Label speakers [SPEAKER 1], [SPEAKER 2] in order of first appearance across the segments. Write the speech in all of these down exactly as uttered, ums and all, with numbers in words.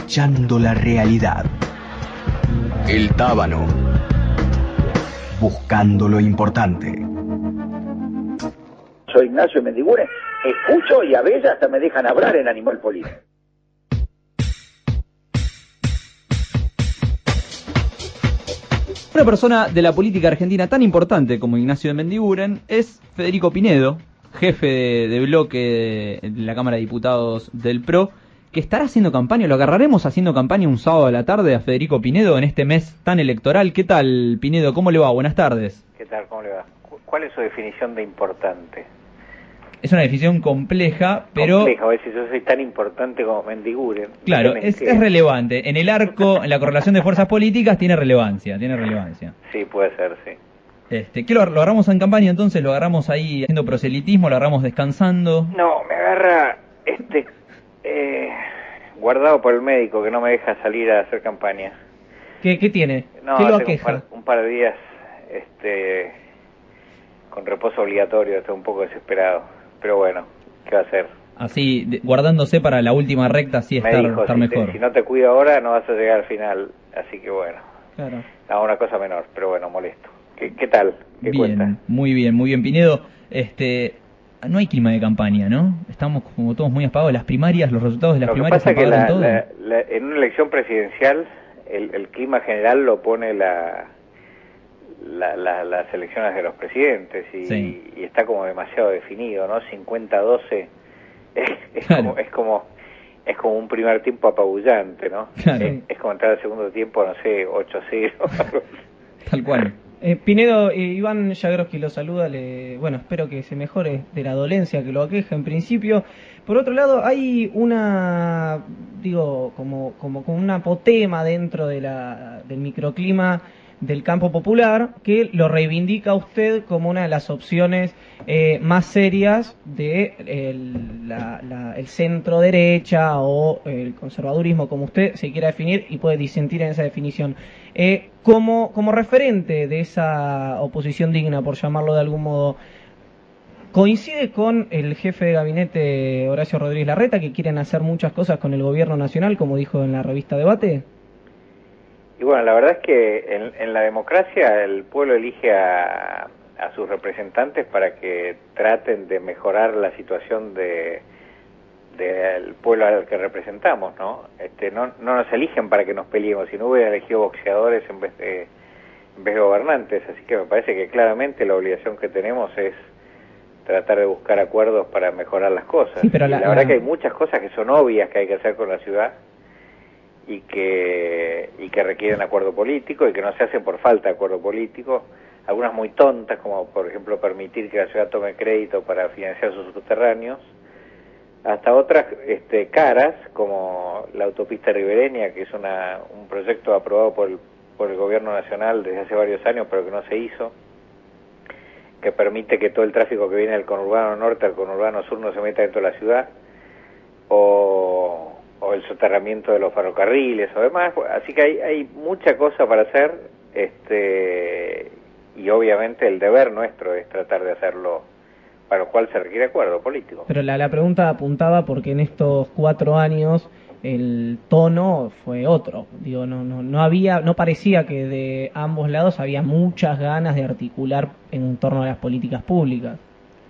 [SPEAKER 1] acechando la realidad. El Tábano, buscando lo importante.
[SPEAKER 2] Soy Ignacio Mendiguren, escucho y a veces hasta me dejan hablar en Animal Político.
[SPEAKER 3] Una persona de la política argentina tan importante como Ignacio de Mendiguren es Federico Pinedo, jefe de, de bloque de, de la Cámara de Diputados del P R O, que estará haciendo campaña. Lo agarraremos haciendo campaña un sábado a la tarde a Federico Pinedo en este mes tan electoral. ¿Qué tal, Pinedo? ¿Cómo le va? Buenas tardes.
[SPEAKER 4] ¿Qué tal? ¿Cómo le va? ¿Cuál es su definición de importante?
[SPEAKER 3] Es una definición compleja, pero...
[SPEAKER 4] Compleja, a ver si yo soy tan importante como Mendiguren.
[SPEAKER 3] Claro, es, es relevante. En el arco, en la correlación de fuerzas políticas, tiene relevancia, tiene relevancia.
[SPEAKER 4] Sí, puede ser, sí.
[SPEAKER 3] Este, ¿qué lo, lo agarramos en campaña entonces? ¿Lo agarramos ahí haciendo proselitismo? ¿Lo agarramos descansando?
[SPEAKER 4] No, me agarra este eh, guardado por el médico que no me deja salir a hacer campaña.
[SPEAKER 3] ¿Qué, qué tiene?
[SPEAKER 4] No,
[SPEAKER 3] ¿Qué lo
[SPEAKER 4] tengo
[SPEAKER 3] aqueja?
[SPEAKER 4] un par, un par de días este, con reposo obligatorio, estoy un poco desesperado. Pero bueno, ¿qué va a hacer?
[SPEAKER 3] Así, de, guardándose para la última recta, así estar,
[SPEAKER 4] me dijo,
[SPEAKER 3] estar
[SPEAKER 4] si
[SPEAKER 3] mejor.
[SPEAKER 4] Te, si no te cuido ahora, no vas a llegar al final. Así que bueno.
[SPEAKER 3] Claro.
[SPEAKER 4] No, una cosa menor, pero bueno, molesto. ¿Qué, qué tal? ¿Qué
[SPEAKER 3] bien,
[SPEAKER 4] cuenta?
[SPEAKER 3] Muy bien, muy bien, Pinedo. Este, no hay clima de campaña, ¿no? Estamos como todos muy apagados. Las primarias, los resultados de las
[SPEAKER 4] Lo que
[SPEAKER 3] primarias
[SPEAKER 4] pasa que la,
[SPEAKER 3] todo.
[SPEAKER 4] la, la, en una elección presidencial, el, el clima general lo pone la, la, la las elecciones de los presidentes y,
[SPEAKER 3] sí.
[SPEAKER 4] y está como demasiado definido, ¿no? cincuenta a doce es, es,
[SPEAKER 3] claro.
[SPEAKER 4] como, es como es como un primer tiempo apabullante, ¿no?
[SPEAKER 3] Claro.
[SPEAKER 4] Es, es como entrar al segundo tiempo, no sé, ocho a cero.
[SPEAKER 3] Tal cual.
[SPEAKER 5] Eh, Pinedo, eh, Iván Jagroski lo saluda, le, bueno, espero que se mejore de la dolencia que lo aqueja en principio. Por otro lado, hay una, digo, como, como, como una apotema dentro de la, del microclima del campo popular que lo reivindica usted como una de las opciones eh, más serias de el, la, la, el centro derecha o el conservadurismo, como usted se quiera definir y puede disentir en esa definición. Eh, como, como referente de esa oposición digna, por llamarlo de algún modo, ¿coincide con el jefe de gabinete Horacio Rodríguez Larreta que quieren hacer muchas cosas con el gobierno nacional, como dijo en la revista Debate?
[SPEAKER 4] Y bueno, la verdad es que en, en la democracia el pueblo elige a, a sus representantes para que traten de mejorar la situación de del pueblo al que representamos, ¿no? Este, no, no nos eligen para que nos peleemos, si no hubieran elegido boxeadores en vez de en vez de gobernantes, así que me parece que claramente la obligación que tenemos es tratar de buscar acuerdos para mejorar las cosas.
[SPEAKER 5] Sí, pero la,
[SPEAKER 4] y la verdad
[SPEAKER 5] la...
[SPEAKER 4] que hay muchas cosas que son obvias que hay que hacer con la ciudad y que y que requieren acuerdo político y que no se hacen por falta de acuerdo político, algunas muy tontas, como por ejemplo permitir que la ciudad tome crédito para financiar sus subterráneos, hasta otras este, caras, como la autopista ribereña, que es una, un proyecto aprobado por el, por el gobierno nacional desde hace varios años, pero que no se hizo, que permite que todo el tráfico que viene del conurbano norte al conurbano sur no se meta dentro de la ciudad, o, o el soterramiento de los ferrocarriles o demás. Así que hay, hay mucha cosa para hacer, este y obviamente el deber nuestro es tratar de hacerlo, para lo cual se requiere acuerdo político.
[SPEAKER 5] Pero la, la pregunta apuntaba porque en estos cuatro años el tono fue otro. Digo, no, no, no había, no parecía que de ambos lados había muchas ganas de articular en torno a las políticas públicas.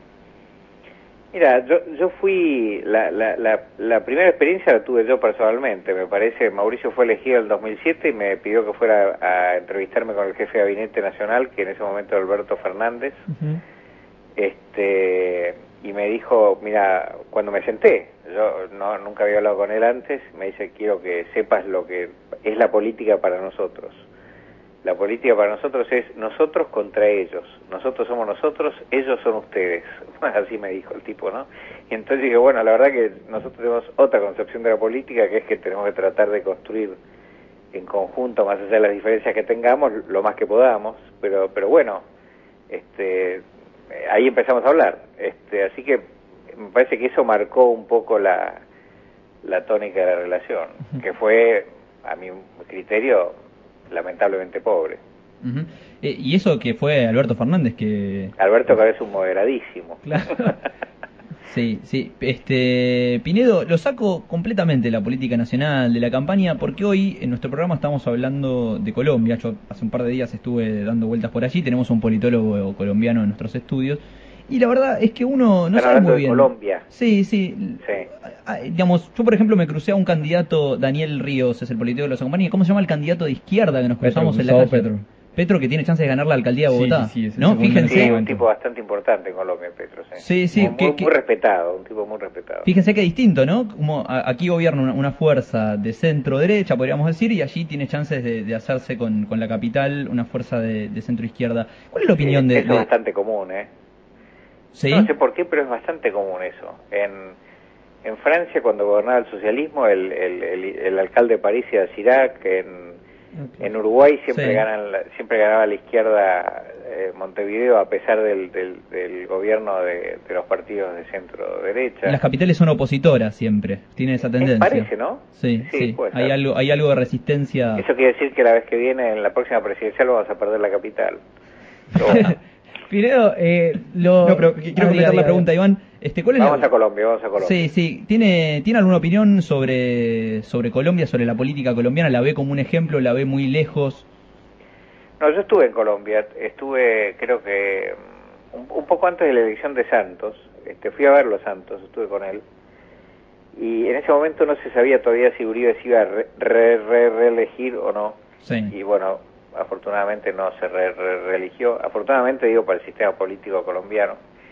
[SPEAKER 4] Mira, yo, yo fui, la, la, la, la primera experiencia la tuve yo personalmente, me parece. Mauricio fue elegido en el dos mil siete y me pidió que fuera a entrevistarme con el jefe de gabinete nacional, que en ese momento era Alberto Fernández. Uh-huh. Este, y me dijo, mira, cuando me senté, yo no nunca había hablado con él antes, me dice, quiero que sepas lo que es la política para nosotros. La política para nosotros es nosotros contra ellos. Nosotros somos nosotros, ellos son ustedes. Así me dijo el tipo, ¿no? Y entonces dije, bueno, la verdad que nosotros tenemos otra concepción de la política, que es que tenemos que tratar de construir en conjunto, más allá de las diferencias que tengamos, lo más que podamos. Pero, pero bueno, este... ahí empezamos a hablar, este, así que me parece que eso marcó un poco la, la tónica de la relación, uh-huh. que fue, a mi criterio, lamentablemente pobre.
[SPEAKER 3] Uh-huh. eh, y eso que fue Alberto Fernández, que...
[SPEAKER 4] Alberto que es un moderadísimo.
[SPEAKER 5] Claro.
[SPEAKER 3] Sí, sí. Este, Pinedo, lo saco completamente de la política nacional, de la campaña, porque hoy en nuestro programa estamos hablando de Colombia. Yo hace un par de días estuve dando vueltas por allí, tenemos un politólogo colombiano en nuestros estudios, y la verdad es que uno no
[SPEAKER 4] Están
[SPEAKER 3] sabe muy
[SPEAKER 4] hablando
[SPEAKER 3] bien.
[SPEAKER 4] de Colombia.
[SPEAKER 3] Sí, sí.
[SPEAKER 4] Sí.
[SPEAKER 3] Ah, digamos, yo por ejemplo me crucé a un candidato, Daniel Ríos, es el politólogo de los acompaña. ¿Cómo se llama el candidato de izquierda que nos
[SPEAKER 6] Petro,
[SPEAKER 3] cruzamos en la
[SPEAKER 6] Gustavo
[SPEAKER 3] calle?
[SPEAKER 6] Petro.
[SPEAKER 3] Petro, que tiene chance de ganar la alcaldía de
[SPEAKER 6] Sí,
[SPEAKER 3] Bogotá.
[SPEAKER 6] sí, sí, ese
[SPEAKER 3] ¿No?
[SPEAKER 6] segundo
[SPEAKER 3] Fíjense.
[SPEAKER 4] Sí, un
[SPEAKER 6] momento.
[SPEAKER 4] tipo bastante importante en Colombia, Petro. Sí,
[SPEAKER 3] Sí, sí,
[SPEAKER 4] Muy,
[SPEAKER 3] que-
[SPEAKER 4] muy,
[SPEAKER 3] que-
[SPEAKER 4] muy respetado, un tipo muy respetado.
[SPEAKER 3] Fíjense que distinto, ¿no? Como a- aquí gobierna una, una fuerza de centro-derecha, podríamos decir, y allí tiene chances de, de hacerse con, con la capital una fuerza de, de centro-izquierda. ¿Cuál es la opinión
[SPEAKER 4] Sí,
[SPEAKER 3] de...?
[SPEAKER 4] Eso
[SPEAKER 3] de-
[SPEAKER 4] es bastante común, ¿eh?
[SPEAKER 3] ¿Sí?
[SPEAKER 4] No sé por qué, pero es bastante común eso. En, en Francia, cuando gobernaba el socialismo, el, el, el, el alcalde de París era Chirac. En, en Uruguay siempre
[SPEAKER 3] Sí.
[SPEAKER 4] ganan la- siempre ganaba la izquierda eh, Montevideo, a pesar del, del, del gobierno de, de los partidos de centro-derecha.
[SPEAKER 3] Las capitales son opositoras siempre, tienen esa tendencia.
[SPEAKER 4] parece, ¿no?
[SPEAKER 3] Sí,
[SPEAKER 4] Sí,
[SPEAKER 3] sí.
[SPEAKER 4] puede
[SPEAKER 3] Hay
[SPEAKER 4] ser.
[SPEAKER 3] algo, hay algo de resistencia.
[SPEAKER 4] Eso quiere decir que la vez que viene, en la próxima presidencial, vamos a perder la capital. Pero bueno,
[SPEAKER 5] Pinedo, eh, lo...
[SPEAKER 3] No, pero quiero
[SPEAKER 5] Ah,
[SPEAKER 3] completar
[SPEAKER 5] diga,
[SPEAKER 3] la
[SPEAKER 5] diga,
[SPEAKER 3] pregunta,
[SPEAKER 5] diga.
[SPEAKER 3] Iván. Este, ¿cuál es
[SPEAKER 4] vamos
[SPEAKER 3] la...
[SPEAKER 4] a Colombia, vamos a Colombia.
[SPEAKER 3] Sí, sí. ¿Tiene, ¿Tiene alguna opinión sobre, sobre Colombia, sobre la política colombiana? ¿La ve como un ejemplo? ¿La ve muy lejos?
[SPEAKER 4] No, yo estuve en Colombia, estuve creo que mm, un, un poco antes de la elección de Santos, este, fui a verlo a Santos, estuve con él, y en ese momento no se sabía todavía si Uribe se iba a re, re, re- reelegir o no,
[SPEAKER 3] Sí.
[SPEAKER 4] y bueno, afortunadamente no se re, re- reeligió, afortunadamente digo para el sistema político colombiano,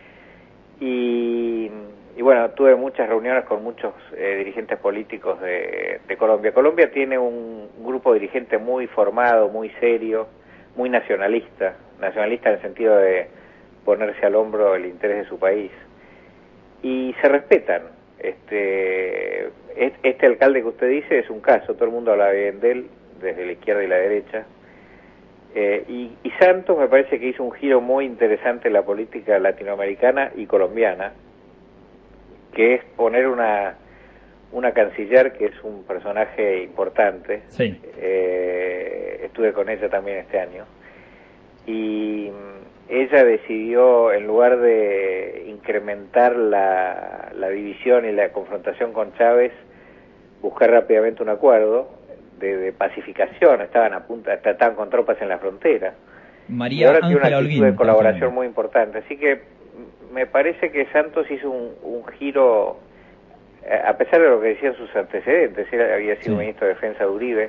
[SPEAKER 4] y, y bueno, tuve muchas reuniones con muchos eh, dirigentes políticos de, de Colombia. Colombia tiene un, un grupo dirigente muy formado, muy serio, muy nacionalista, nacionalista en el sentido de ponerse al hombro el interés de su país, y se respetan. Este, este alcalde que usted dice es un caso, todo el mundo habla bien de él, desde la izquierda y la derecha, eh, y, y Santos me parece que hizo un giro muy interesante en la política latinoamericana y colombiana, que es poner una, una canciller que es un personaje importante.
[SPEAKER 3] Sí.
[SPEAKER 4] Eh, estuve con ella también este año, y ella decidió, en lugar de incrementar la, la división y la confrontación con Chávez, buscar rápidamente un acuerdo de, de pacificación. Estaban a punto, estaban con tropas en la frontera, y
[SPEAKER 3] María
[SPEAKER 4] ahora tiene una
[SPEAKER 3] Ángela
[SPEAKER 4] actitud
[SPEAKER 3] Holguín.
[SPEAKER 4] de colaboración
[SPEAKER 3] también.
[SPEAKER 4] muy importante. Así que me parece que Santos hizo un, un giro, eh, a pesar de lo que decían sus antecedentes. Él había sido
[SPEAKER 3] Sí.
[SPEAKER 4] ministro de Defensa de Uribe,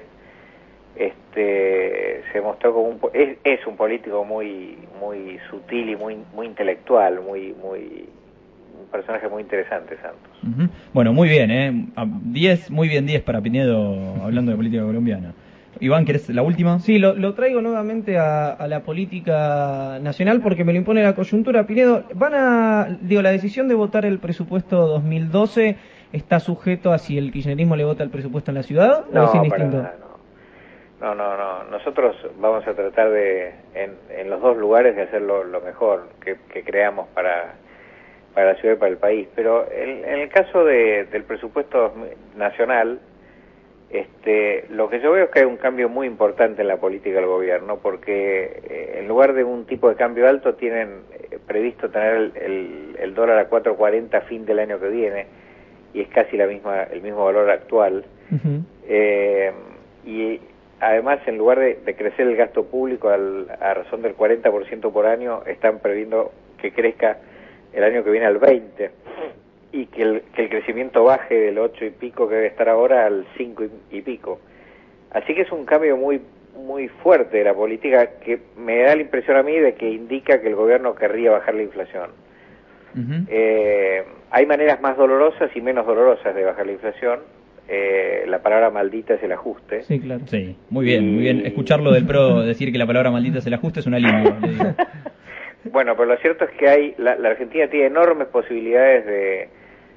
[SPEAKER 4] este se mostró como un po- es, es un político muy muy sutil y muy muy intelectual, muy muy un personaje muy interesante, Santos.
[SPEAKER 3] Ujú. Bueno, muy bien, ¿eh? A- diez, muy bien diez para Pinedo, hablando de política colombiana. Iván, ¿querés la última?
[SPEAKER 5] Sí, lo, lo traigo nuevamente a, a la política nacional porque me lo impone la coyuntura. Pinedo, van a, digo, la decisión de votar el presupuesto dos mil doce está sujeto a si el kirchnerismo le vota el presupuesto en la ciudad o
[SPEAKER 4] No,
[SPEAKER 5] es
[SPEAKER 4] para
[SPEAKER 5] indistinto.
[SPEAKER 4] nada, no. No, no, no. Nosotros vamos a tratar de, en, en los dos lugares, de hacer lo, lo mejor que, que creamos para, para la ciudad y para el país. Pero en, en el caso de, del presupuesto nacional, este, lo que yo veo es que hay un cambio muy importante en la política del gobierno, porque eh, en lugar de un tipo de cambio alto, tienen eh, previsto tener el, el, el dólar a cuatro cuarenta a fin del año que viene, y es casi la misma el mismo valor actual.
[SPEAKER 5] Ujú.
[SPEAKER 4] Eh, y además, en lugar de, de crecer el gasto público al, a razón del cuarenta por ciento por año, están previendo que crezca el año que viene al veinte por ciento, y que el, que el crecimiento baje del ocho y pico que debe estar ahora al cinco y, y pico. Así que es un cambio muy muy fuerte de la política, que me da la impresión a mí de que indica que el gobierno querría bajar la inflación.
[SPEAKER 3] Ujú.
[SPEAKER 4] Eh, hay maneras más dolorosas y menos dolorosas de bajar la inflación. Eh, la palabra maldita es el ajuste.
[SPEAKER 5] Sí, claro.
[SPEAKER 3] Sí, muy bien, muy bien.
[SPEAKER 4] Y-
[SPEAKER 3] Escucharlo del PRO decir que la palabra maldita es el ajuste es un alivio, le digo.
[SPEAKER 4] Bueno, pero lo cierto es que hay la, la Argentina tiene enormes posibilidades de,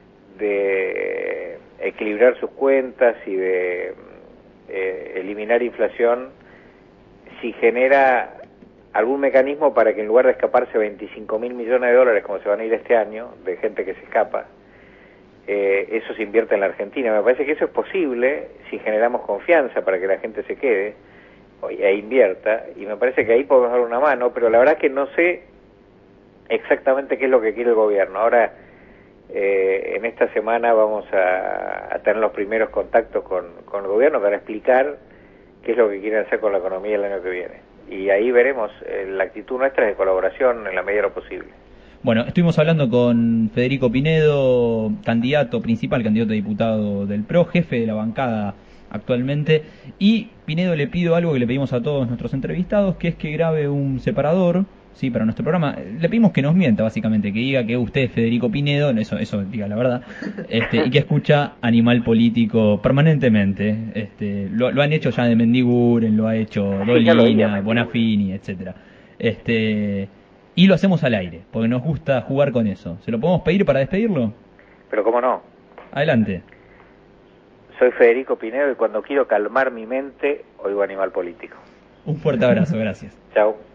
[SPEAKER 4] de equilibrar sus cuentas y de eh, eliminar inflación si genera algún mecanismo para que, en lugar de escaparse veinticinco mil millones de dólares como se van a ir este año, de gente que se escapa, eh, eso se invierte en la Argentina. Me parece que eso es posible si generamos confianza para que la gente se quede e invierta, y me parece que ahí podemos dar una mano, pero la verdad es que no sé exactamente qué es lo que quiere el gobierno. Ahora, Eh, en esta semana vamos a, a tener los primeros contactos con, con el gobierno para explicar qué es lo que quieren hacer con la economía el año que viene. Y ahí veremos, eh, la actitud nuestra es de colaboración en la medida de lo posible.
[SPEAKER 3] Bueno, estuvimos hablando con Federico Pinedo, candidato principal, candidato a diputado del P R O, jefe de la bancada actualmente, y Pinedo le pido algo que le pedimos a todos nuestros entrevistados, que es que grabe un separador, sí, para nuestro programa. Le pedimos que nos mienta, básicamente, que diga que usted es Federico Pinedo, eso, eso diga la verdad, este, y que escucha Animal Político permanentemente. Este, lo, lo han hecho ya de Mendiguren, lo ha hecho Dolina, Bonafini, etcétera. Este, y lo hacemos al aire, porque nos gusta jugar con eso. ¿Se lo podemos pedir para despedirlo?
[SPEAKER 4] Pero cómo no.
[SPEAKER 3] Adelante.
[SPEAKER 4] Soy Federico Pinedo y cuando quiero calmar mi mente, oigo Animal Político.
[SPEAKER 3] Un fuerte abrazo, gracias.
[SPEAKER 4] Chao.